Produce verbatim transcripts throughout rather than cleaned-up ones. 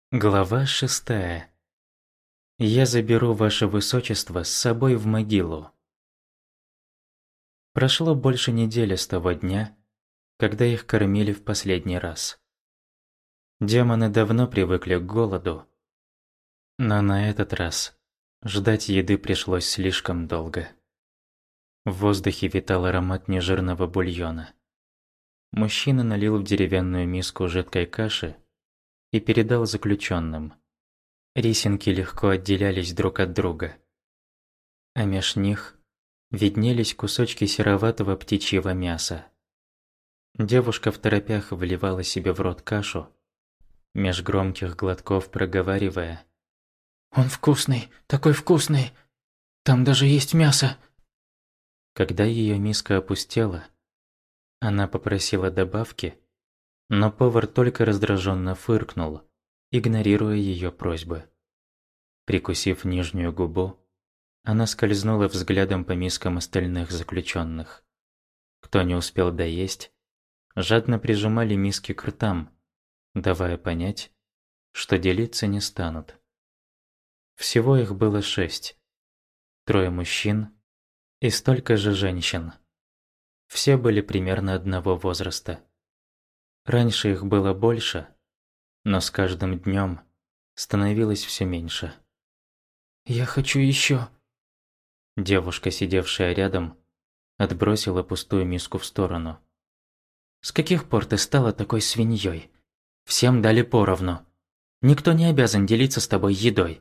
Глава шестая. Я заберу ваше высочество с собой в могилу. Прошло больше недели с того дня, когда их кормили в последний раз. Демоны давно привыкли к голоду, но на этот раз ждать еды пришлось слишком долго. В воздухе витал аромат нежирного бульона. Мужчина налил в деревянную миску жидкой каши и передал заключенным. Рисинки легко отделялись друг от друга, а меж них виднелись кусочки сероватого птичьего мяса. Девушка второпях вливала себе в рот кашу, меж громких глотков проговаривая: «Он вкусный, такой вкусный! Там даже есть мясо!» Когда ее миска опустела, она попросила добавки, но повар только раздраженно фыркнул, игнорируя ее просьбы. Прикусив нижнюю губу, она скользнула взглядом по мискам остальных заключенных. Кто не успел доесть, жадно прижимали миски к ртам, давая понять, что делиться не станут. Всего их было шесть. Трое мужчин и столько же женщин. Все были примерно одного возраста. Раньше их было больше, но с каждым днем становилось все меньше. «Я хочу еще!» Девушка, сидевшая рядом, отбросила пустую миску в сторону. «С каких пор ты стала такой свиньей? Всем дали поровну. Никто не обязан делиться с тобой едой».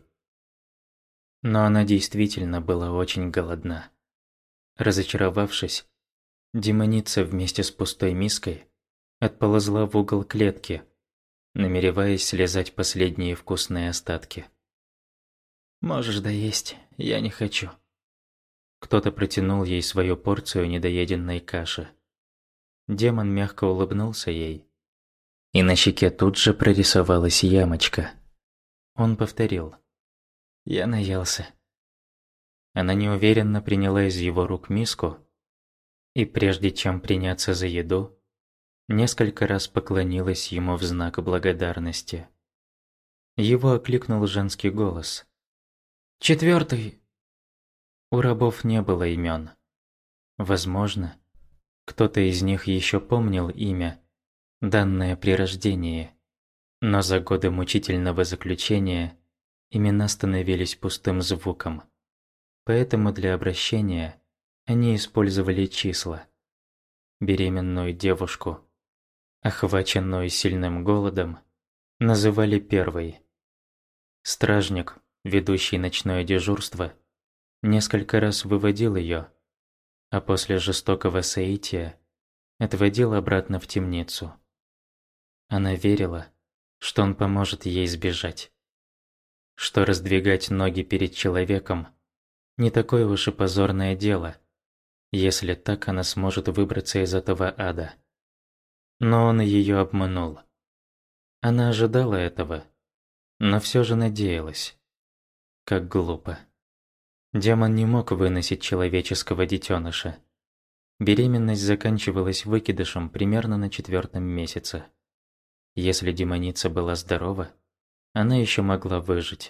Но она действительно была очень голодна. Разочаровавшись, демоница вместе с пустой миской отползла в угол клетки, намереваясь слезать последние вкусные остатки. «Можешь доесть, я не хочу». Кто-то протянул ей свою порцию недоеденной каши. Демон мягко улыбнулся ей, и на щеке тут же прорисовалась ямочка. Он повторил: «Я наелся». Она неуверенно приняла из его рук миску и, прежде чем приняться за еду, несколько раз поклонилась ему в знак благодарности. Его окликнул женский голос. «Четвертый!» У рабов не было имен. Возможно, кто-то из них еще помнил имя, данное при рождении, но за годы мучительного заключения имена становились пустым звуком. Поэтому для обращения они использовали числа. Беременную девушку, охваченную сильным голодом, называли первой. Стражник, ведущий ночное дежурство, несколько раз выводил ее, а после жестокого соития отводил обратно в темницу. Она верила, что он поможет ей сбежать, что раздвигать ноги перед человеком не такое уж и позорное дело, если так она сможет выбраться из этого ада. Но он ее обманул. Она ожидала этого, но все же надеялась. Как глупо. Демон не мог выносить человеческого детеныша. Беременность заканчивалась выкидышем примерно на четвертом месяце. Если демоница была здорова, она еще могла выжить.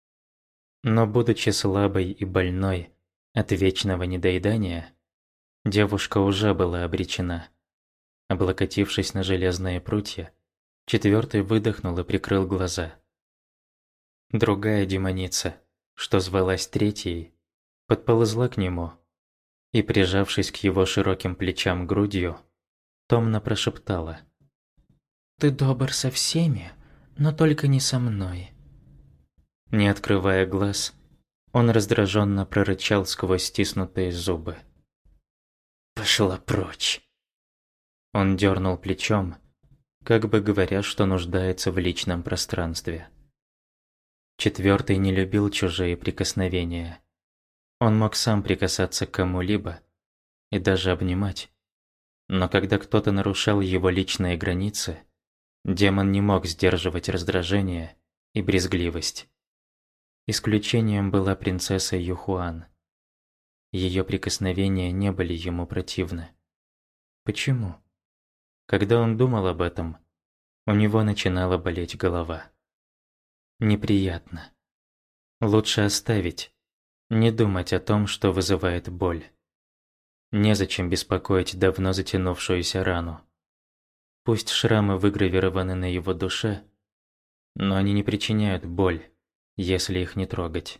Но будучи слабой и больной от вечного недоедания, девушка уже была обречена. Облокотившись на железные прутья, четвертый выдохнул и прикрыл глаза. Другая демоница, что звалась третьей, подползла к нему и, прижавшись к его широким плечам грудью, томно прошептала: «Ты добр со всеми, но только не со мной». Не открывая глаз, он раздраженно прорычал сквозь стиснутые зубы: «Пошла прочь!» Он дернул плечом, как бы говоря, что нуждается в личном пространстве. Четвертый не любил чужие прикосновения. Он мог сам прикасаться к кому-либо и даже обнимать. Но когда кто-то нарушал его личные границы, демон не мог сдерживать раздражение и брезгливость. Исключением была принцесса Юхуан. Ее прикосновения не были ему противны. Почему? Когда он думал об этом, у него начинала болеть голова. неприятно. Лучше оставить, не думать о том, что вызывает боль. Незачем беспокоить давно затянувшуюся рану. Пусть шрамы выгравированы на его душе, но они не причиняют боль, если их не трогать.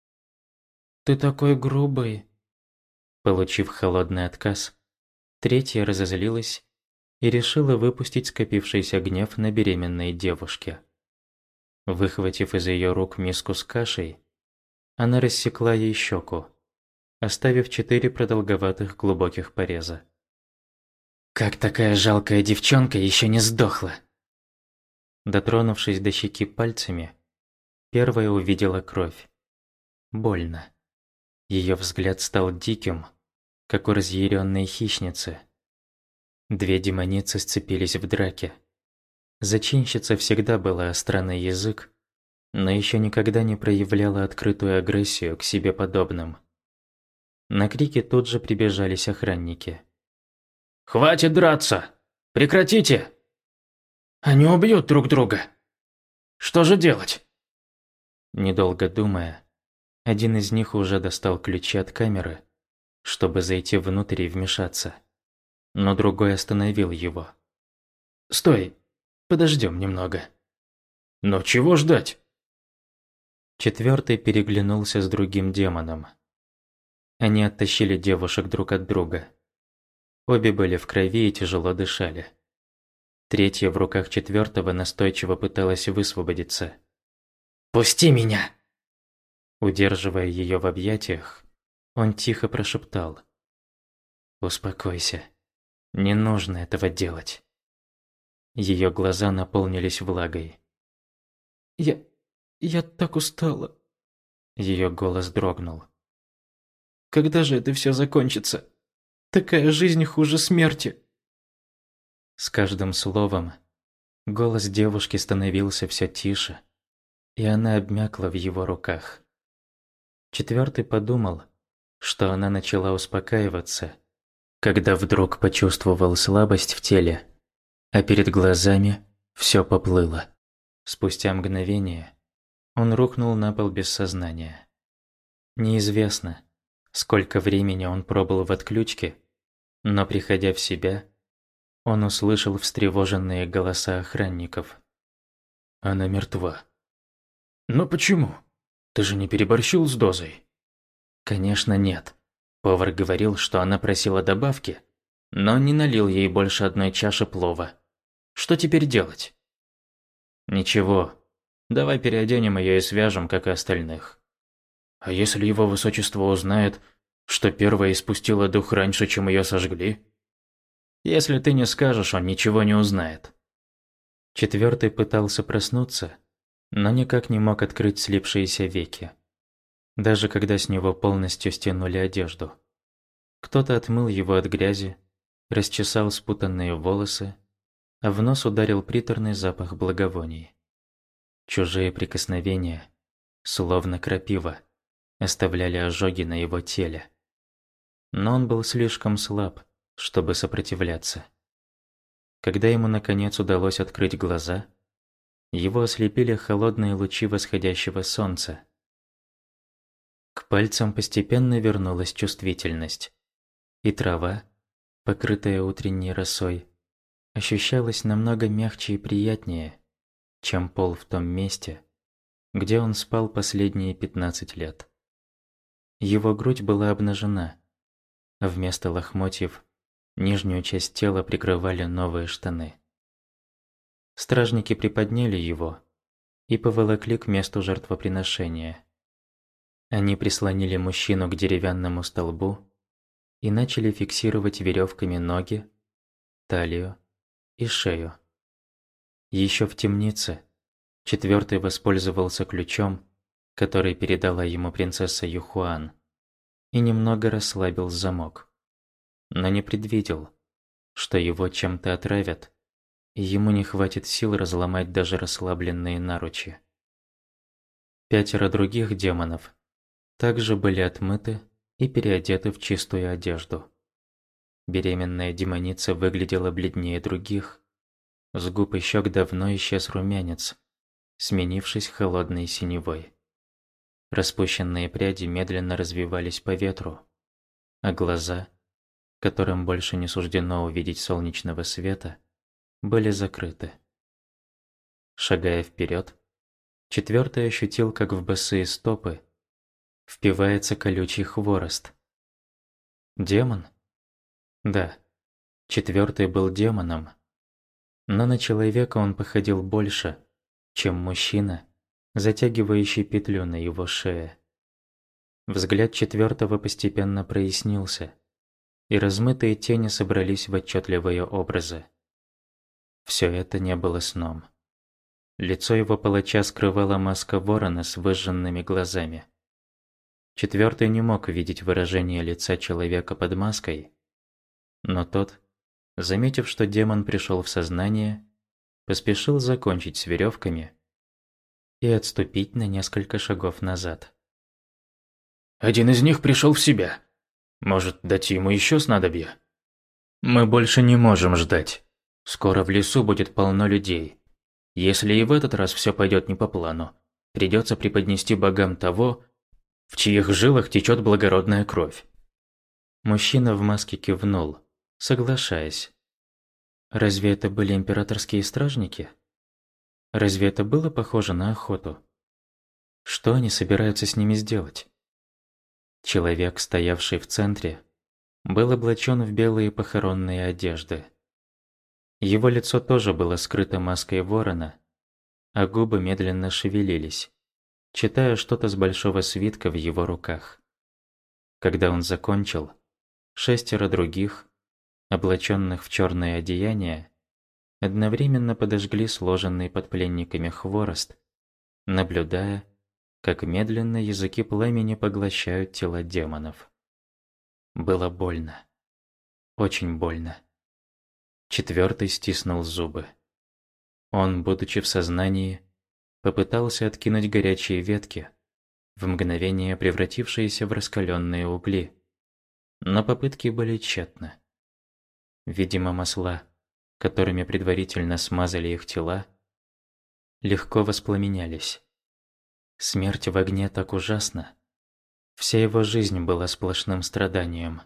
«Ты такой грубый!» Получив холодный отказ, третья разозлилась и решила выпустить скопившийся гнев на беременной девушке. Выхватив из ее рук миску с кашей, она рассекла ей щеку, оставив четыре продолговатых глубоких пореза. «Как такая жалкая девчонка еще не сдохла?» Дотронувшись до щеки пальцами, первая увидела кровь. Больно. Ее взгляд стал диким, как у разъяренной хищницы. Две демоницы сцепились в драке. Зачинщица всегда была остра на язык, но еще никогда не проявляла открытую агрессию к себе подобным. На крики тут же прибежались охранники. «Хватит драться! Прекратите! Они убьют друг друга! Что же делать?» Недолго думая, один из них уже достал ключи от камеры, чтобы зайти внутрь и вмешаться. Но другой остановил его. «Стой! Подождем немного». «Но чего ждать?» Четвертый переглянулся с другим демоном. Они оттащили девушек друг от друга. Обе были в крови и тяжело дышали. Третья в руках четвертого настойчиво пыталась высвободиться. «Пусти меня!» Удерживая ее в объятиях, он тихо прошептал. «Успокойся. Не нужно этого делать». Ее глаза наполнились влагой. «Я... я так устала». Ее голос дрогнул. «Когда же это все закончится? Такая жизнь хуже смерти». С каждым словом голос девушки становился все тише, и она обмякла в его руках. Четвертый подумал, что она начала успокаиваться, когда вдруг почувствовал слабость в теле, а перед глазами все поплыло. Спустя мгновение он рухнул на пол без сознания. Неизвестно, сколько времени он пробыл в отключке, но, приходя в себя, он услышал встревоженные голоса охранников. «Она мертва». «Но почему? Ты же не переборщил с дозой?» «Конечно нет. Повар говорил, что она просила добавки, но не налил ей больше одной чаши плова. Что теперь делать?» «Ничего. Давай переоденем ее и свяжем, как и остальных». «А если его высочество узнает, что первая испустила дух раньше, чем ее сожгли?» «Если ты не скажешь, он ничего не узнает». Четвертый пытался проснуться, но никак не мог открыть слипшиеся веки. Даже когда с него полностью стянули одежду. Кто-то отмыл его от грязи, расчесал спутанные волосы, а в нос ударил приторный запах благовоний. Чужие прикосновения, словно крапива, оставляли ожоги на его теле. Но он был слишком слаб, чтобы сопротивляться. Когда ему наконец удалось открыть глаза, его ослепили холодные лучи восходящего солнца. К пальцам постепенно вернулась чувствительность, и трава, покрытая утренней росой, ощущалась намного мягче и приятнее, чем пол в том месте, где он спал последние пятнадцать лет. Его грудь была обнажена, а вместо лохмотьев нижнюю часть тела прикрывали новые штаны. Стражники приподняли его и поволокли к месту жертвоприношения. Они прислонили мужчину к деревянному столбу и начали фиксировать веревками ноги, талию и шею. Еще в темнице четвертый воспользовался ключом, который передала ему принцесса Юхуан, и немного расслабил замок. Но не предвидел, что его чем-то отравят, и ему не хватит сил разломать даже расслабленные наручи. Пятеро других демонов также были отмыты и переодеты в чистую одежду. Беременная демоница выглядела бледнее других. С губ и щек давно исчез румянец, сменившись холодной синевой. Распущенные пряди медленно развивались по ветру, а глаза, которым больше не суждено увидеть солнечного света, были закрыты. Шагая вперед, четвертый ощутил, как в босые стопы впивается колючий хворост. Демон? Да, четвертый был демоном, но на человека он походил больше, чем мужчина, затягивающий петлю на его шее. Взгляд четвертого постепенно прояснился, и размытые тени собрались в отчетливые образы. Все это не было сном. Лицо его палача скрывала маска ворона с выжженными глазами. Четвертый не мог видеть выражение лица человека под маской, но тот, заметив, что демон пришел в сознание, поспешил закончить с веревками и отступить на несколько шагов назад. «Один из них пришел в себя. Может, дать ему еще снадобье?» «Мы больше не можем ждать. Скоро в лесу будет полно людей. Если и в этот раз все пойдет не по плану, придется преподнести богам того, в чьих жилах течет благородная кровь». Мужчина в маске кивнул, соглашаясь. Разве это были императорские стражники? Разве это было похоже на охоту? Что они собираются с ними сделать? Человек, стоявший в центре, был облачен в белые похоронные одежды. Его лицо тоже было скрыто маской ворона, а губы медленно шевелились, читая что-то с большого свитка в его руках. Когда он закончил, шестеро других, облаченных в черное одеяние, одновременно подожгли сложенный под пленниками хворост, наблюдая, как медленно языки пламени поглощают тела демонов. Было больно. Очень больно. Четвертый стиснул зубы. Он, будучи в сознании, попытался откинуть горячие ветки, в мгновение превратившиеся в раскаленные угли, но попытки были тщетны. Видимо, масла, которыми предварительно смазали их тела, легко воспламенялись. Смерть в огне так ужасна. Вся его жизнь была сплошным страданием.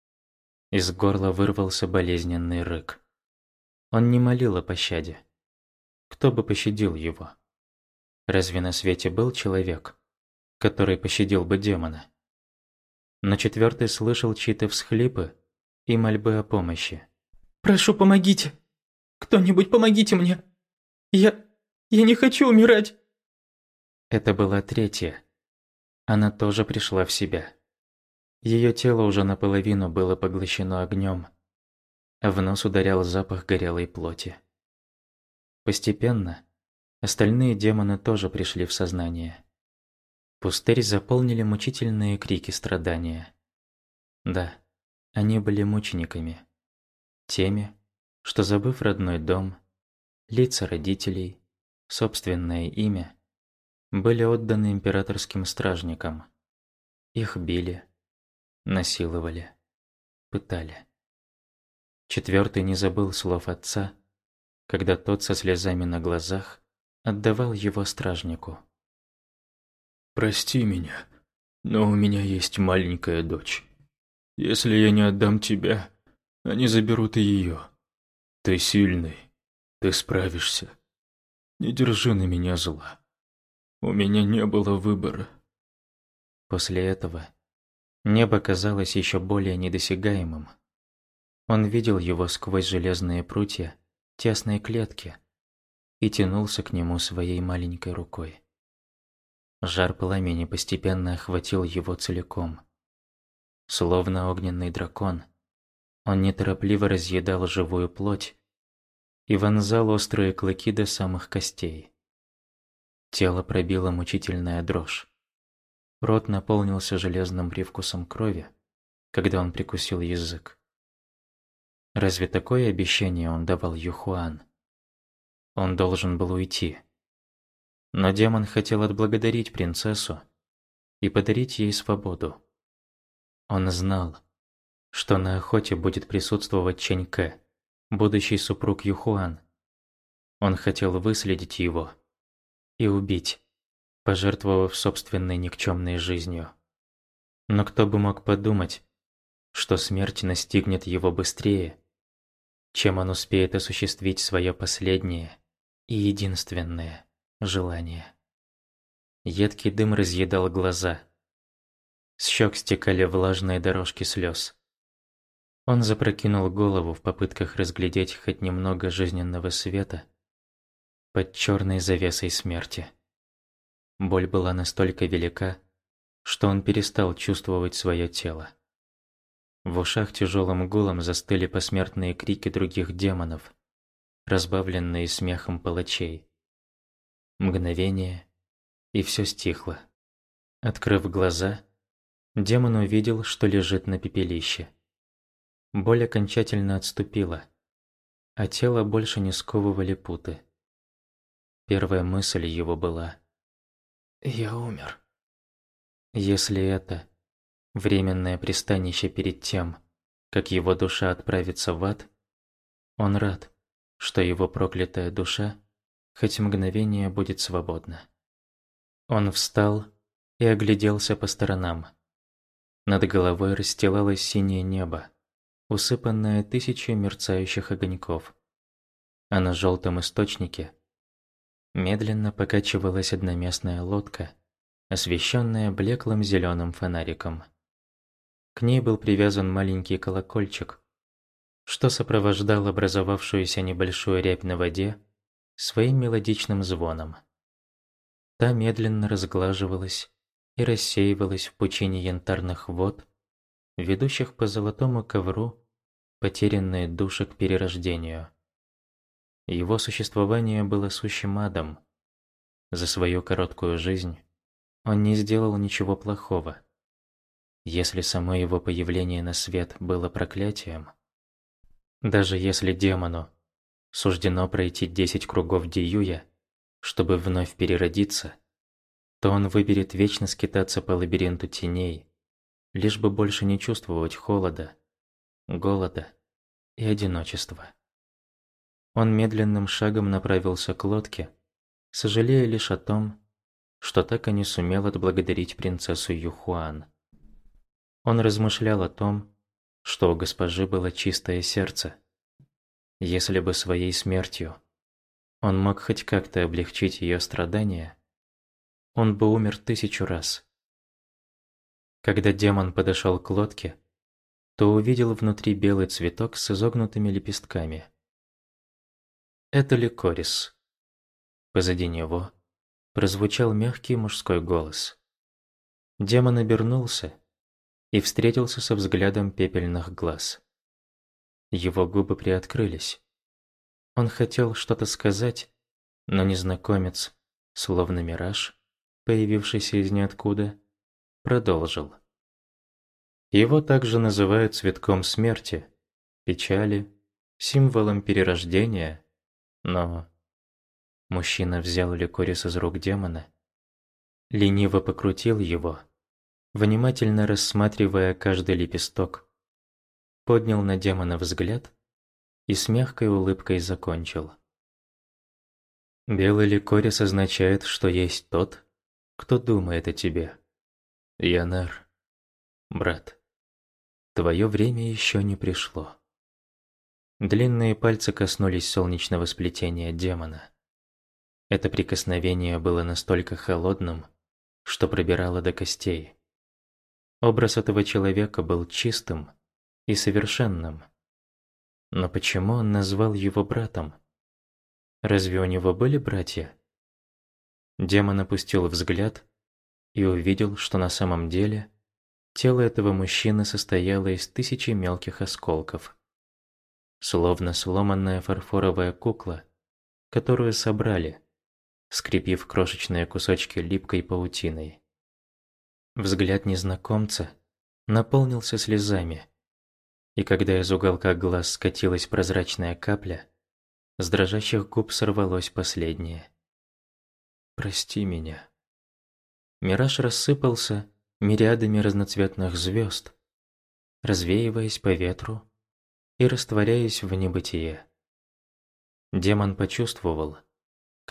Из горла вырвался болезненный рык. Он не молил о пощаде. Кто бы пощадил его? Разве на свете был человек, который пощадил бы демона? Но четвертый слышал чьи-то всхлипы и мольбы о помощи. «Прошу, помогите! Кто-нибудь помогите мне! Я... я не хочу умирать!» Это была третья. Она тоже пришла в себя. Ее тело уже наполовину было поглощено огнем, а в нос ударял запах горелой плоти. Постепенно остальные демоны тоже пришли в сознание. Пустырь заполнили мучительные крики страдания. Да, они были мучениками. Теми, что, забыв родной дом, лица родителей, собственное имя, были отданы императорским стражникам. Их били, насиловали, пытали. Четвертый не забыл слов отца, когда тот со слезами на глазах отдавал его стражнику. «Прости меня, но у меня есть маленькая дочь. Если я не отдам тебя, они заберут и ее. Ты сильный, ты справишься. Не держи на меня зла. У меня не было выбора». После этого небо казалось еще более недосягаемым. Он видел его сквозь железные прутья тесной клетки и тянулся к нему своей маленькой рукой. Жар пламени постепенно охватил его целиком. Словно огненный дракон, он неторопливо разъедал живую плоть и вонзал острые клыки до самых костей. Тело пробило мучительная дрожь. Рот наполнился железным привкусом крови, когда он прикусил язык. Разве такое обещание он давал Юхуан? Он должен был уйти. Но демон хотел отблагодарить принцессу и подарить ей свободу. Он знал, что на охоте будет присутствовать Чэнь Кэ, будущий супруг Юхуан. Он хотел выследить его и убить, пожертвовав собственной никчемной жизнью. Но кто бы мог подумать, что смерть настигнет его быстрее, чем он успеет осуществить свое последнее и единственное желание. Едкий дым разъедал глаза. С щек стекали влажные дорожки слез. Он запрокинул голову в попытках разглядеть хоть немного жизненного света под черной завесой смерти. Боль была настолько велика, что он перестал чувствовать свое тело. В ушах тяжелым гулом застыли посмертные крики других демонов, разбавленные смехом палачей. Мгновение, и все стихло. Открыв глаза, демон увидел, что лежит на пепелище. Боль окончательно отступила, а тело больше не сковывали путы. Первая мысль его была: «Я умер». Если это временное пристанище перед тем, как его душа отправится в ад, он рад, что его проклятая душа хоть мгновение будет свободна. Он встал и огляделся по сторонам. Над головой расстилалось синее небо, усыпанное тысячей мерцающих огоньков, а на желтом источнике медленно покачивалась одноместная лодка, освещенная блеклым зеленым фонариком. К ней был привязан маленький колокольчик, что сопровождал образовавшуюся небольшую рябь на воде своим мелодичным звоном. Та медленно разглаживалась и рассеивалась в пучине янтарных вод, ведущих по золотому ковру потерянные души к перерождению. Его существование было сущим адом. За свою короткую жизнь он не сделал ничего плохого. Если само его появление на свет было проклятием, даже если демону суждено пройти десять кругов Диюя, чтобы вновь переродиться, то он выберет вечно скитаться по лабиринту теней, лишь бы больше не чувствовать холода, голода и одиночества. Он медленным шагом направился к лодке, сожалея лишь о том, что так и не сумел отблагодарить принцессу Юхуан. Он размышлял о том, что у госпожи было чистое сердце. Если бы своей смертью он мог хоть как-то облегчить ее страдания, он бы умер тысячу раз. Когда демон подошел к лодке, то увидел внутри белый цветок с изогнутыми лепестками. Это ликорис. Позади него прозвучал мягкий мужской голос. Демон обернулся и встретился со взглядом пепельных глаз. Его губы приоткрылись. Он хотел что-то сказать, но незнакомец, словно мираж, появившийся из ниоткуда, продолжил. Его также называют цветком смерти, печали, символом перерождения, но... Мужчина взял ликорис из рук демона, лениво покрутил его, внимательно рассматривая каждый лепесток, поднял на демона взгляд и с мягкой улыбкой закончил. Белый ликорис означает, что есть тот, кто думает о тебе. Янар, брат, твое время еще не пришло. Длинные пальцы коснулись солнечного сплетения демона. Это прикосновение было настолько холодным, что пробирало до костей. Образ этого человека был чистым и совершенным. Но почему он назвал его братом? Разве у него были братья? Демон опустил взгляд и увидел, что на самом деле тело этого мужчины состояло из тысячи мелких осколков. Словно сломанная фарфоровая кукла, которую собрали, скрепив крошечные кусочки липкой паутиной. Взгляд незнакомца наполнился слезами, и когда из уголка глаз скатилась прозрачная капля, с дрожащих губ сорвалось последнее. «Прости меня». Мираж рассыпался мириадами разноцветных звезд, развеиваясь по ветру и растворяясь в небытие. Демон почувствовал,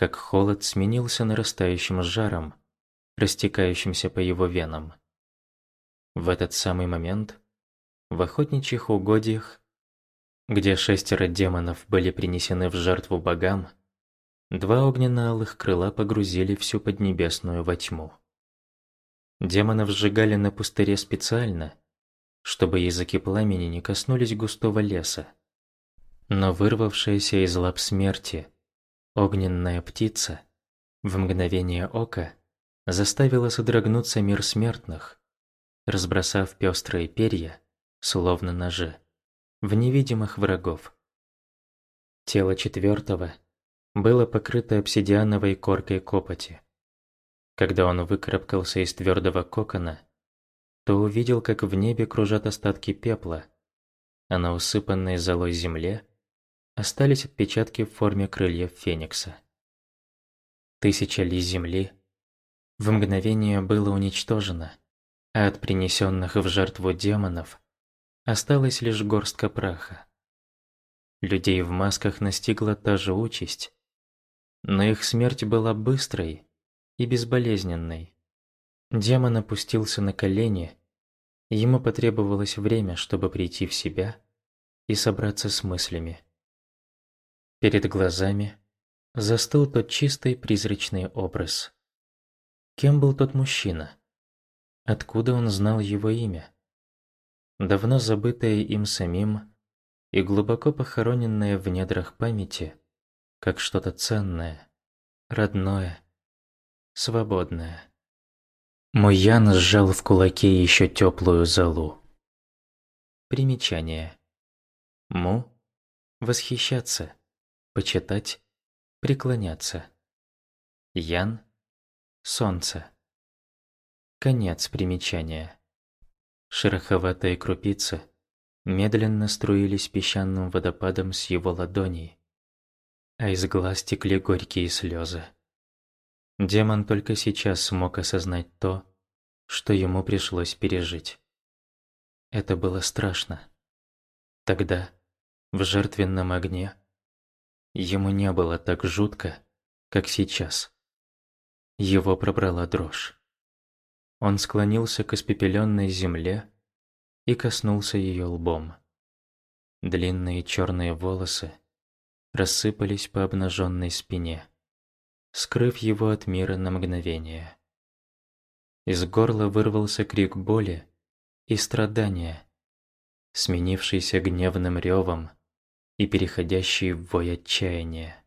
как холод сменился нарастающим жаром, растекающимся по его венам. В этот самый момент в охотничьих угодьях, где шестеро демонов были принесены в жертву богам, два огненно-алых крыла погрузили всю Поднебесную во тьму. Демонов сжигали на пустыре специально, чтобы языки пламени не коснулись густого леса. Но вырвавшаяся из лап смерти огненная птица в мгновение ока заставила содрогнуться мир смертных, разбросав пестрые перья, словно ножи, в невидимых врагов. Тело четвертого было покрыто обсидиановой коркой копоти. Когда он выкарабкался из твердого кокона, то увидел, как в небе кружат остатки пепла, а на усыпанной золой земле остались отпечатки в форме крыльев феникса. Тысяча ли земли в мгновение было уничтожено, а от принесенных в жертву демонов осталась лишь горстка праха. Людей в масках настигла та же участь, но их смерть была быстрой и безболезненной. Демон опустился на колени, ему потребовалось время, чтобы прийти в себя и собраться с мыслями. Перед глазами застыл тот чистый призрачный образ. Кем был тот мужчина? Откуда он знал его имя? Давно забытое им самим и глубоко похороненное в недрах памяти, как что-то ценное, родное, свободное. Муян сжал в кулаке еще теплую золу. Примечание. Му – восхищаться, почитать, преклоняться. Ян – солнце. Конец примечания. Шероховатые крупицы медленно струились песчаным водопадом с его ладоней, а из глаз текли горькие слезы. Демон только сейчас смог осознать то, что ему пришлось пережить. Это было страшно. Тогда, в жертвенном огне, ему не было так жутко, как сейчас. Его пробрала дрожь. Он склонился к испепеленной земле и коснулся ее лбом. Длинные черные волосы рассыпались по обнаженной спине, скрыв его от мира на мгновение. Из горла вырвался крик боли и страдания, сменившийся гневным ревом и переходящий в вой отчаяния.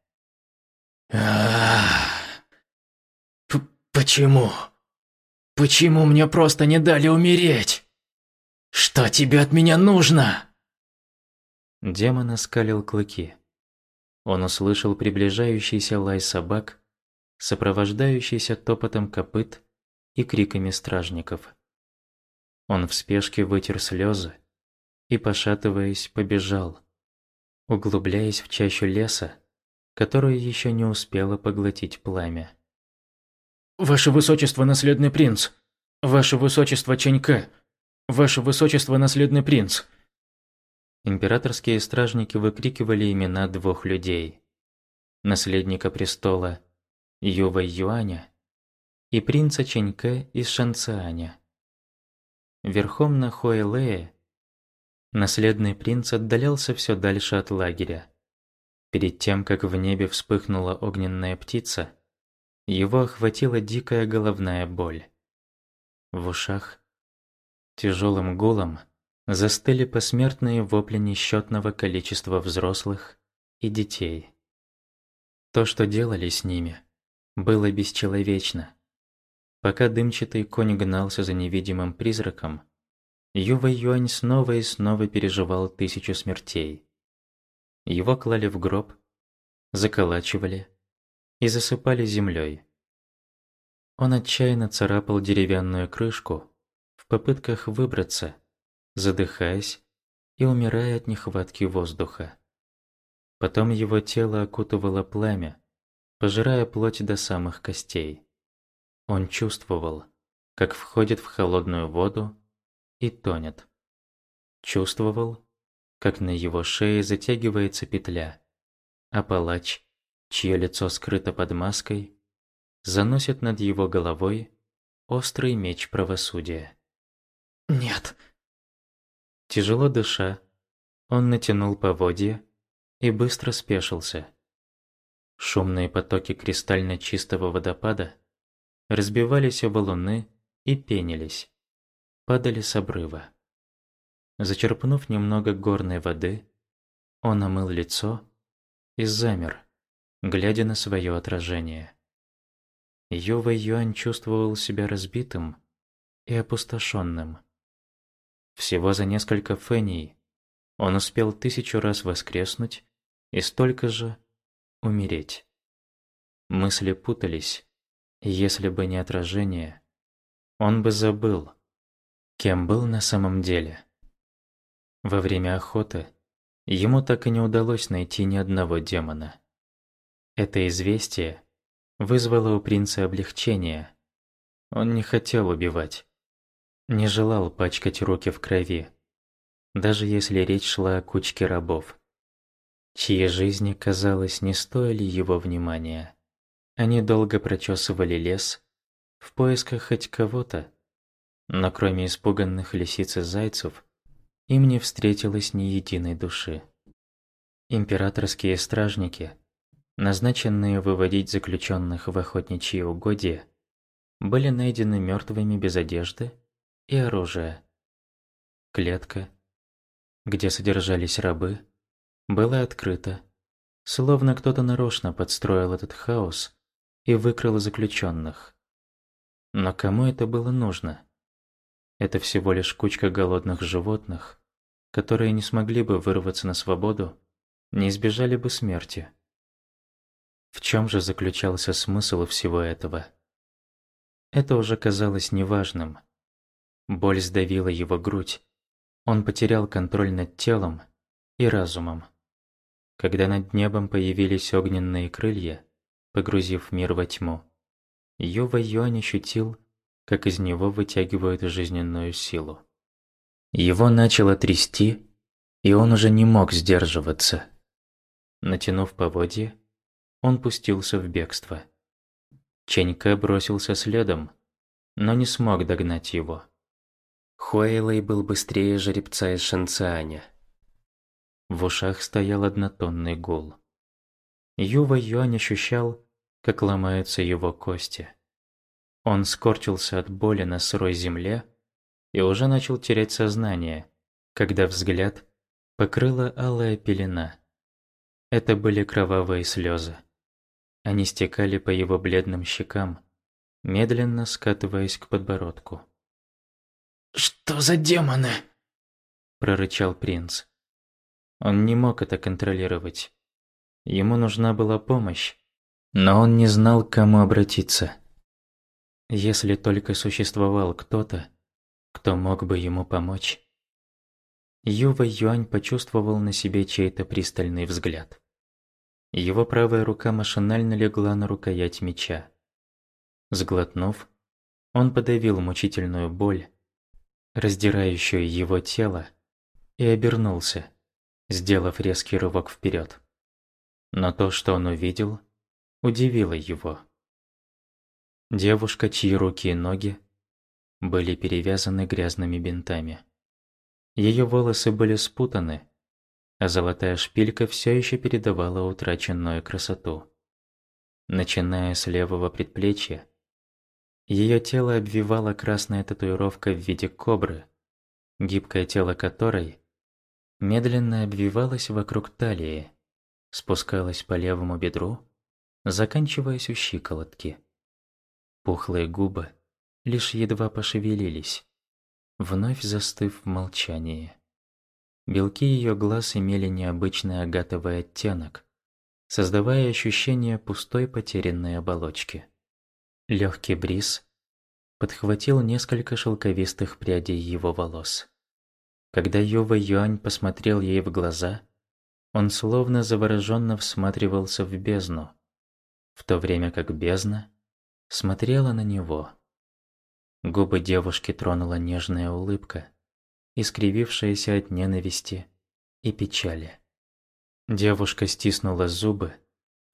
Почему? Почему мне просто не дали умереть? Что тебе от меня нужно? Демон оскалил клыки. Он услышал приближающийся лай собак, сопровождающийся топотом копыт и криками стражников. Он в спешке вытер слезы и, пошатываясь, побежал, углубляясь в чащу леса, которую еще не успело поглотить пламя. «Ваше Высочество, наследный принц! Ваше Высочество Чэньке! Ваше Высочество, наследный принц!» Императорские стражники выкрикивали имена двух людей: наследника престола Ювэй Юаня и принца Чэньке из Шанцианя. Верхом на Хуэлэе наследный принц отдалялся все дальше от лагеря. Перед тем, как в небе вспыхнула огненная птица, его охватила дикая головная боль. В ушах тяжелым гулом застыли посмертные вопли несчетного количества взрослых и детей. То, что делали с ними, было бесчеловечно. Пока дымчатый конь гнался за невидимым призраком, Ювэй Юань снова и снова переживал тысячу смертей. Его клали в гроб, заколачивали и засыпали землей. Он отчаянно царапал деревянную крышку в попытках выбраться, задыхаясь и умирая от нехватки воздуха. Потом его тело окутывало пламя, пожирая плоть до самых костей. Он чувствовал, как входит в холодную воду и тонет. Чувствовал, как на его шее затягивается петля, а палач чье лицо скрыто под маской, заносит над его головой острый меч правосудия. «Нет!» Тяжело дыша, он натянул поводья и быстро спешился. Шумные потоки кристально чистого водопада разбивались о валуны и пенились, падали с обрыва. Зачерпнув немного горной воды, он омыл лицо и замер, глядя на свое отражение. Ювэй Юань чувствовал себя разбитым и опустошенным. Всего за несколько фэней он успел тысячу раз воскреснуть и столько же умереть. Мысли путались, и если бы не отражение, он бы забыл, кем был на самом деле. Во время охоты ему так и не удалось найти ни одного демона. Это известие вызвало у принца облегчение. Он не хотел убивать, не желал пачкать руки в крови, даже если речь шла о кучке рабов, чьи жизни, казалось, не стоили его внимания. Они долго прочесывали лес в поисках хоть кого-то, но кроме испуганных лисиц и зайцев, им не встретилось ни единой души. Императорские стражники, назначенные выводить заключенных в охотничьи угодья, были найдены мертвыми без одежды и оружия. Клетка, где содержались рабы, была открыта, словно кто-то нарочно подстроил этот хаос и выкрал заключенных. Но кому это было нужно? Это всего лишь кучка голодных животных, которые не смогли бы вырваться на свободу, не избежали бы смерти. В чем же заключался смысл всего этого? Это уже казалось неважным. Боль сдавила его грудь. Он потерял контроль над телом и разумом. Когда над небом появились огненные крылья, погрузив мир во тьму, Ювэй Юань ощутил, как из него вытягивают жизненную силу. Его начало трясти, и он уже не мог сдерживаться. Натянув поводья, он пустился в бегство. Чэнь Кэ бросился следом, но не смог догнать его. Хуэйлэй был быстрее жеребца из Шэньцианя. В ушах стоял однотонный гул. Ювэй Юань ощущал, как ломаются его кости. Он скорчился от боли на сырой земле и уже начал терять сознание, когда взгляд покрыла алая пелена. Это были кровавые слезы. Они стекали по его бледным щекам, медленно скатываясь к подбородку. «Что за демоны?» – прорычал принц. Он не мог это контролировать. Ему нужна была помощь, но он не знал, к кому обратиться. Если только существовал кто-то, кто мог бы ему помочь. Ювэй Юань почувствовал на себе чей-то пристальный взгляд. Его правая рука машинально легла на рукоять меча. Сглотнув, он подавил мучительную боль, раздирающую его тело, и обернулся, сделав резкий рывок вперед. Но то, что он увидел, удивило его. Девушка, чьи руки и ноги были перевязаны грязными бинтами. Ее волосы были спутаны, а золотая шпилька все еще передавала утраченную красоту. Начиная с левого предплечья, ее тело обвивала красная татуировка в виде кобры, гибкое тело которой медленно обвивалось вокруг талии, спускалось по левому бедру, заканчиваясь у щиколотки. Пухлые губы лишь едва пошевелились, вновь застыв в молчании. Белки ее глаз имели необычный агатовый оттенок, создавая ощущение пустой потерянной оболочки. Легкий бриз подхватил несколько шелковистых прядей его волос. Когда Ювэй Юань посмотрел ей в глаза, он словно завороженно всматривался в бездну, в то время как бездна смотрела на него. Губы девушки тронула нежная улыбка, искривившаяся от ненависти и печали. Девушка стиснула зубы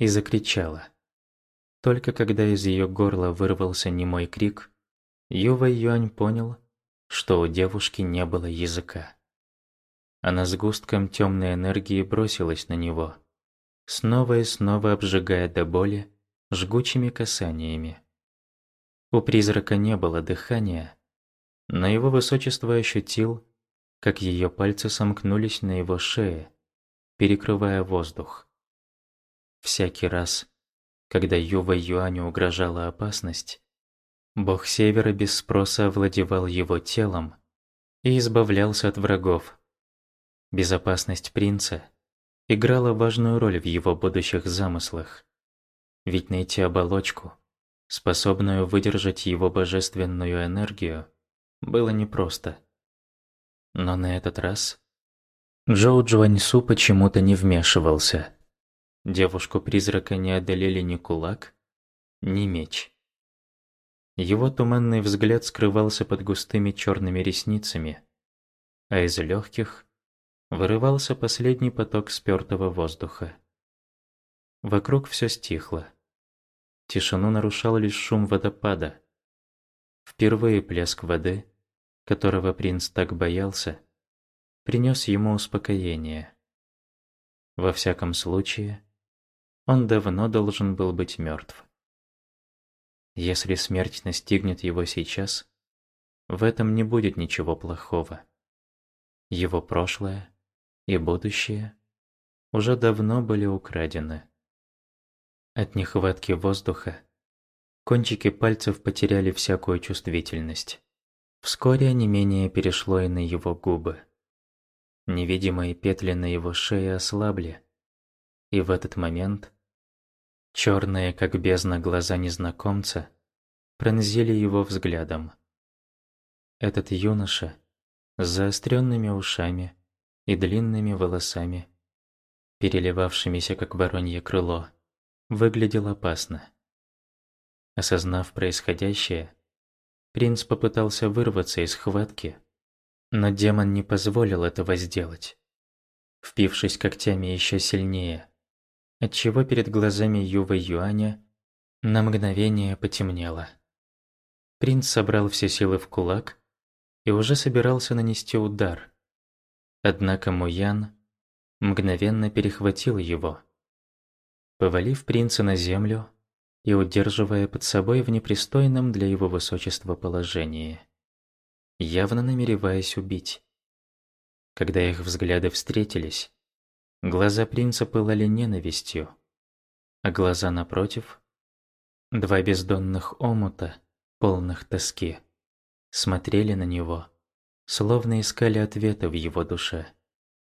и закричала. Только когда из ее горла вырвался немой крик, Ю Вэйюань понял, что у девушки не было языка. Она сгустком темной энергии бросилась на него, снова и снова обжигая до боли жгучими касаниями. У призрака не было дыхания, но его высочество ощутил, как ее пальцы сомкнулись на его шее, перекрывая воздух. Всякий раз, когда Ю Вэйюаню угрожала опасность, бог Севера без спроса овладевал его телом и избавлялся от врагов. Безопасность принца играла важную роль в его будущих замыслах, ведь найти оболочку, способную выдержать его божественную энергию, было непросто. Но на этот раз Джоу Джуаньсу почему-то не вмешивался. Девушку-призрака не одолели ни кулак, ни меч. Его туманный взгляд скрывался под густыми черными ресницами, а из легких вырывался последний поток спёртого воздуха. Вокруг все стихло. Тишину нарушал лишь шум водопада. Впервые плеск воды, которого принц так боялся, принес ему успокоение. Во всяком случае, он давно должен был быть мертв. Если смерть настигнет его сейчас, в этом не будет ничего плохого. Его прошлое и будущее уже давно были украдены. От нехватки воздуха кончики пальцев потеряли всякую чувствительность. Вскоре онемение перешло и на его губы. Невидимые петли на его шее ослабли, и в этот момент черные, как бездна, глаза незнакомца пронзили его взглядом. Этот юноша с заостренными ушами и длинными волосами, переливавшимися как воронье крыло, выглядел опасно. Осознав происходящее, принц попытался вырваться из схватки, но демон не позволил этого сделать, впившись когтями еще сильнее, отчего перед глазами Ю Вэйюаня на мгновение потемнело. Принц собрал все силы в кулак и уже собирался нанести удар. Однако Муян мгновенно перехватил его. Повалив принца на землю и удерживая под собой в непристойном для его высочества положении, явно намереваясь убить. Когда их взгляды встретились, глаза принца пылали ненавистью, а глаза напротив, два бездонных омута, полных тоски, смотрели на него, словно искали ответа в его душе.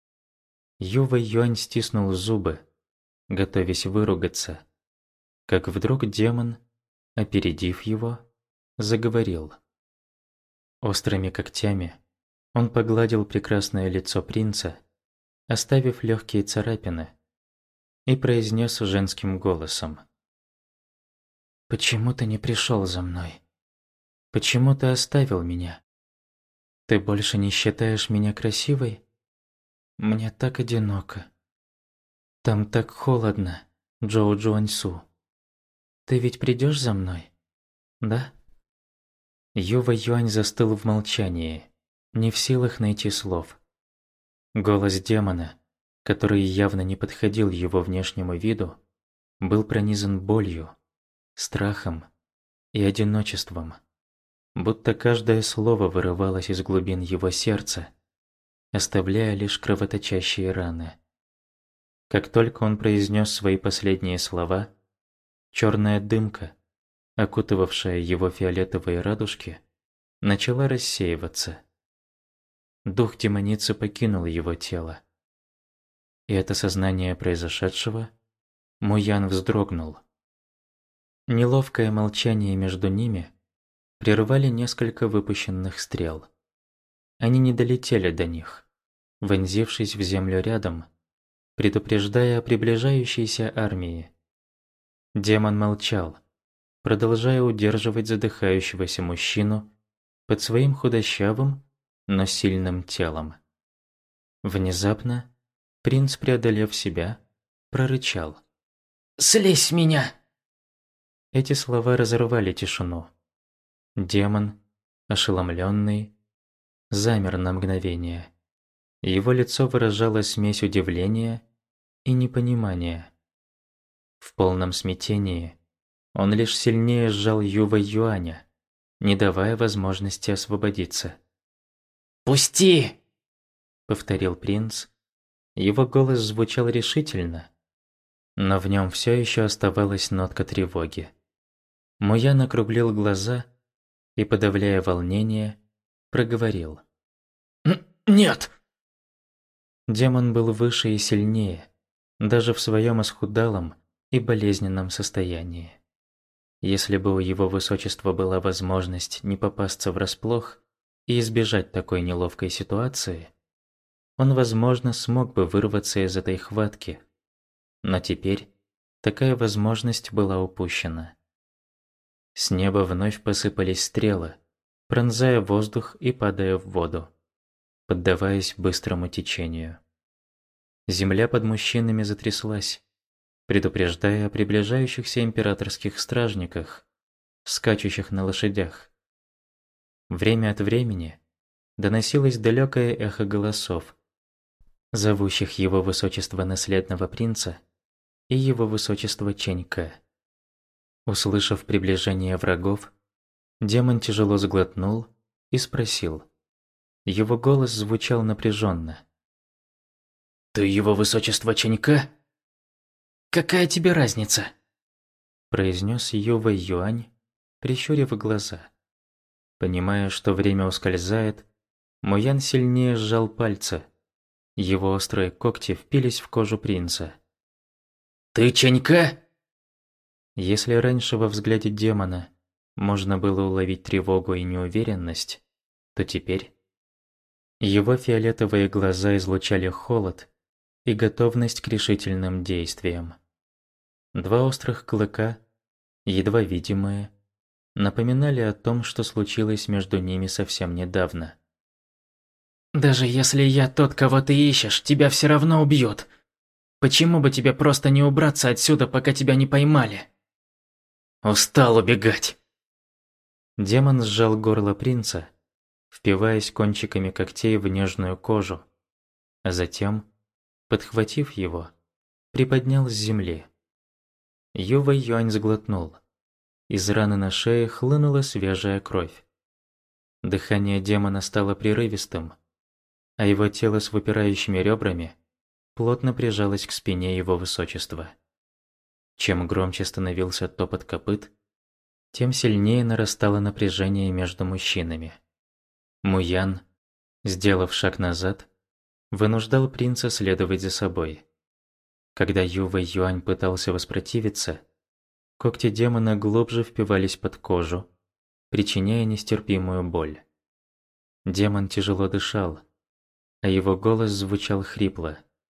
Ю Вэйюань стиснул зубы, готовясь выругаться, как вдруг демон, опередив его, заговорил. Острыми когтями он погладил прекрасное лицо принца, оставив легкие царапины, и произнес женским голосом: «Почему ты не пришел за мной? Почему ты оставил меня? Ты больше не считаешь меня красивой? Мне так одиноко. Там так холодно, Джоу Джуаньсу. Ты ведь придешь за мной? Да?» Ю Вэйюань застыл в молчании, не в силах найти слов. Голос демона, который явно не подходил его внешнему виду, был пронизан болью, страхом и одиночеством, будто каждое слово вырывалось из глубин его сердца, оставляя лишь кровоточащие раны. Как только он произнес свои последние слова, черная дымка, окутывавшая его фиолетовые радужки, начала рассеиваться. Дух демоницы покинул его тело. И от осознания произошедшего Муян вздрогнул. Неловкое молчание между ними прервали несколько выпущенных стрел. Они не долетели до них, вонзившись в землю рядом, предупреждая о приближающейся армии. Демон молчал, продолжая удерживать задыхающегося мужчину под своим худощавым, но сильным телом. Внезапно принц, преодолев себя, прорычал: слезь с меня!» Эти слова разорвали тишину. Демон, ошеломленный, замер на мгновение. Его лицо выражало смесь удивления и непонимания. В полном смятении он лишь сильнее сжал Ювэй Юаня, не давая возможности освободиться. «Пусти!» — повторил принц. Его голос звучал решительно, но в нем все еще оставалась нотка тревоги. Муян округлил глаза и, подавляя волнение, проговорил. «Нет!» Демон был выше и сильнее, даже в своем исхудалом и болезненном состоянии. Если бы у его высочества была возможность не попасться врасплох и избежать такой неловкой ситуации, он, возможно, смог бы вырваться из этой хватки. Но теперь такая возможность была упущена. С неба вновь посыпались стрелы, пронзая воздух и падая в воду, поддаваясь быстрому течению. Земля под мужчинами затряслась, предупреждая о приближающихся императорских стражниках, скачущих на лошадях. Время от времени доносилось далекое эхо голосов, зовущих его высочество наследного принца и его высочество Чэнь-Кэ. Услышав приближение врагов, демон тяжело сглотнул и спросил. Его голос звучал напряженно. «Ты его высочество Чэнь-Кэ? Какая тебе разница?» произнес Ювэй Юань, прищурив глаза. Понимая, что время ускользает, Муян сильнее сжал пальцы. Его острые когти впились в кожу принца. «Ты Чэнь-Кэ?» Если раньше во взгляде демона можно было уловить тревогу и неуверенность, то теперь его фиолетовые глаза излучали холод и готовность к решительным действиям. Два острых клыка, едва видимые, напоминали о том, что случилось между ними совсем недавно. «Даже если я тот, кого ты ищешь, тебя все равно убьют. Почему бы тебе просто не убраться отсюда, пока тебя не поймали? Устал убегать!» Демон сжал горло принца, впиваясь кончиками когтей в нежную кожу, а затем, подхватив его, приподнял с земли. Ювэй Юань сглотнул. Из раны на шее хлынула свежая кровь. Дыхание демона стало прерывистым, а его тело с выпирающими ребрами плотно прижалось к спине его высочества. Чем громче становился топот копыт, тем сильнее нарастало напряжение между мужчинами. Муян, сделав шаг назад, вынуждал принца следовать за собой. Когда Ювэй Юань пытался воспротивиться, когти демона глубже впивались под кожу, причиняя нестерпимую боль. Демон тяжело дышал, а его голос звучал хрипло.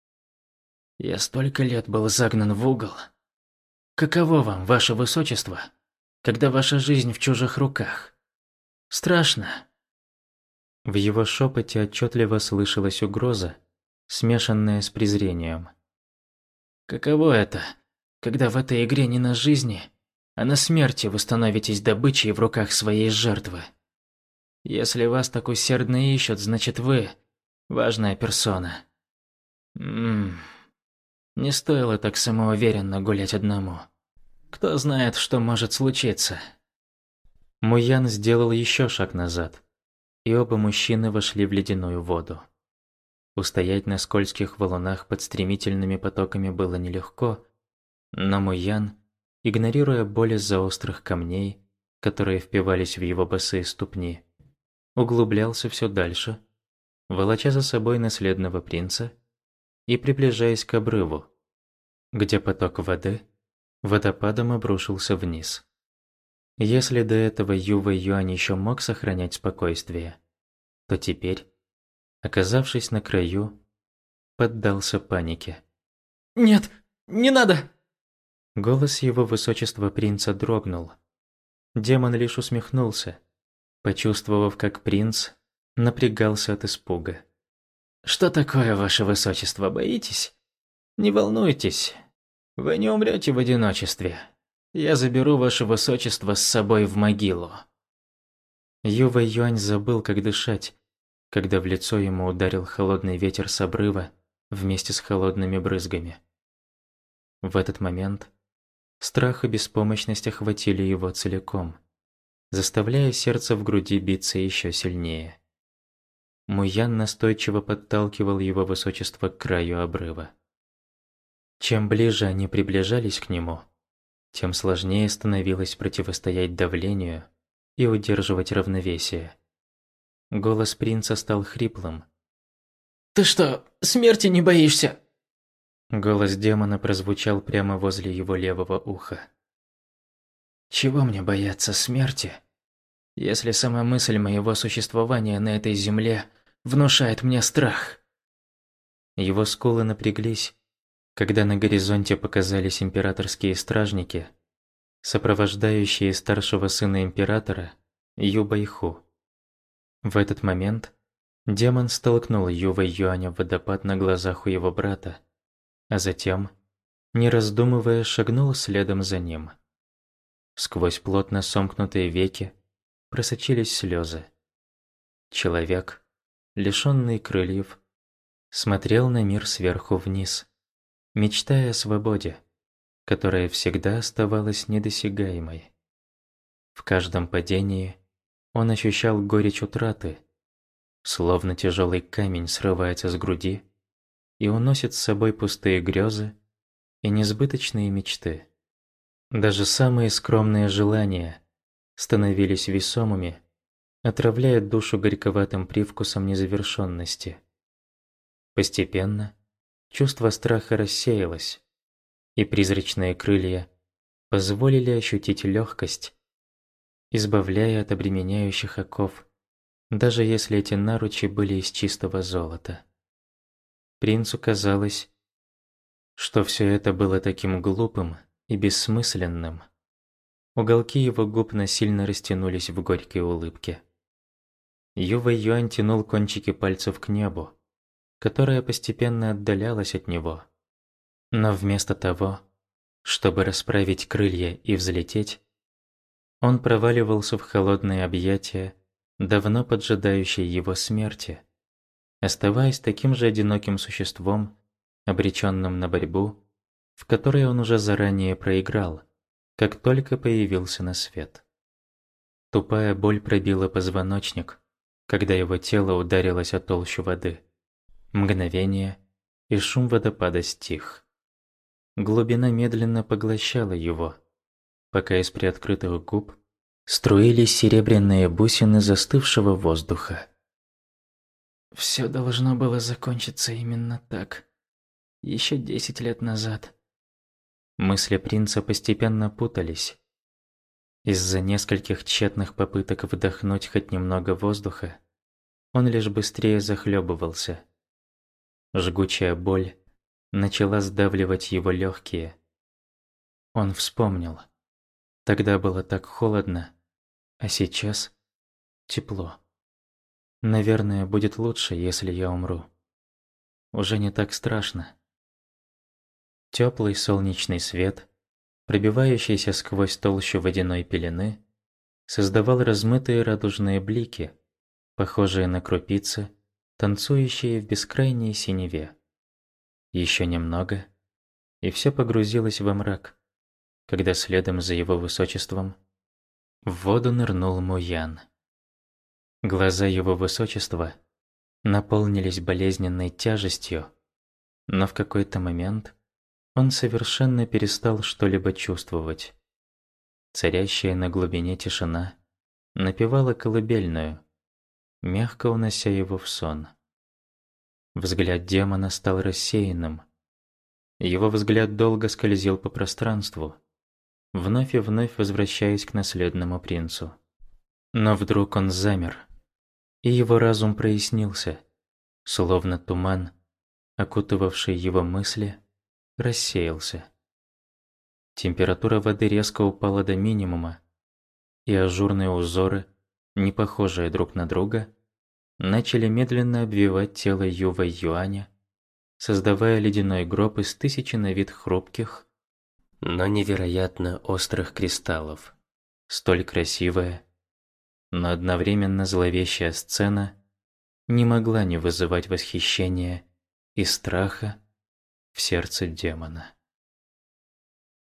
«Я столько лет был загнан в угол. Каково вам, ваше высочество, когда ваша жизнь в чужих руках? Страшно?» В его шепоте отчетливо слышалась угроза, смешанная с презрением. «Каково это, когда в этой игре не на жизни, а на смерти вы становитесь добычей в руках своей жертвы? Если вас так усердно ищут, значит вы – важная персона. Ммм, не стоило так самоуверенно гулять одному. Кто знает, что может случиться?» Муян сделал еще шаг назад, и оба мужчины вошли в ледяную воду. Устоять на скользких валунах под стремительными потоками было нелегко, но Муян, игнорируя боль из-за острых камней, которые впивались в его босые ступни, углублялся все дальше, волоча за собой наследного принца и приближаясь к обрыву, где поток воды водопадом обрушился вниз. Если до этого Ювэй Юань еще мог сохранять спокойствие, то теперь, оказавшись на краю, поддался панике. «Нет, не надо!» Голос его высочества принца дрогнул. Демон лишь усмехнулся, почувствовав, как принц напрягался от испуга. «Что такое, ваше высочество, боитесь? Не волнуйтесь. Вы не умрете в одиночестве. Я заберу ваше высочество с собой в могилу». Ю Вэйюань забыл, как дышать, когда в лицо ему ударил холодный ветер с обрыва вместе с холодными брызгами. В этот момент страх и беспомощность охватили его целиком, заставляя сердце в груди биться еще сильнее. Муян настойчиво подталкивал его высочество к краю обрыва. Чем ближе они приближались к нему, тем сложнее становилось противостоять давлению и удерживать равновесие. Голос принца стал хриплым. «Ты что, смерти не боишься?» Голос демона прозвучал прямо возле его левого уха. «Чего мне бояться смерти, если сама мысль моего существования на этой земле внушает мне страх?» Его скулы напряглись, когда на горизонте показались императорские стражники, сопровождающие старшего сына императора Ю Байху. В этот момент демон столкнул Ю Вэйюаня в водопад на глазах у его брата, а затем, не раздумывая, шагнул следом за ним. Сквозь плотно сомкнутые веки просочились слезы. Человек, лишённый крыльев, смотрел на мир сверху вниз, мечтая о свободе, которая всегда оставалась недосягаемой. В каждом падении он ощущал горечь утраты, словно тяжелый камень срывается с груди и уносит с собой пустые грезы и несбыточные мечты. Даже самые скромные желания становились весомыми, отравляя душу горьковатым привкусом незавершенности. Постепенно чувство страха рассеялось, и призрачные крылья позволили ощутить легкость, избавляя от обременяющих оков, даже если эти наручи были из чистого золота. Принцу казалось, что все это было таким глупым и бессмысленным. Уголки его губ насильно растянулись в горькой улыбке. Ю Вэйюань тянул кончики пальцев к небу, которое постепенно отдалялось от него. Но вместо того, чтобы расправить крылья и взлететь, он проваливался в холодные объятия давно поджидающей его смерти, оставаясь таким же одиноким существом, обречённым на борьбу, в которой он уже заранее проиграл, как только появился на свет. Тупая боль пробила позвоночник, когда его тело ударилось о толщу воды. Мгновение, и шум водопада стих. Глубина медленно поглощала его, пока из приоткрытых губ струились серебряные бусины застывшего воздуха. Все должно было закончиться именно так. Еще десять лет назад. Мысли принца постепенно путались. Из-за нескольких тщетных попыток вдохнуть хоть немного воздуха, он лишь быстрее захлебывался. Жгучая боль начала сдавливать его легкие. Он вспомнил. Тогда было так холодно, а сейчас тепло. Наверное, будет лучше, если я умру. Уже не так страшно. Теплый солнечный свет, пробивающийся сквозь толщу водяной пелены, создавал размытые радужные блики, похожие на крупицы, танцующие в бескрайней синеве. Еще немного, и все погрузилось во мрак, когда следом за его высочеством в воду нырнул Муян. Глаза его высочества наполнились болезненной тяжестью, но в какой-то момент он совершенно перестал что-либо чувствовать. Царящая на глубине тишина напевала колыбельную, мягко унося его в сон. Взгляд демона стал рассеянным. Его взгляд долго скользил по пространству, вновь и вновь возвращаясь к наследному принцу. Но вдруг он замер, и его разум прояснился, словно туман, окутывавший его мысли, рассеялся. Температура воды резко упала до минимума, и ажурные узоры, не похожие друг на друга, начали медленно обвивать тело Ю Вэйюаня, создавая ледяной гроб из тысячи на вид хрупких, но невероятно острых кристаллов. Столь красивая, но одновременно зловещая сцена не могла не вызывать восхищения и страха в сердце демона.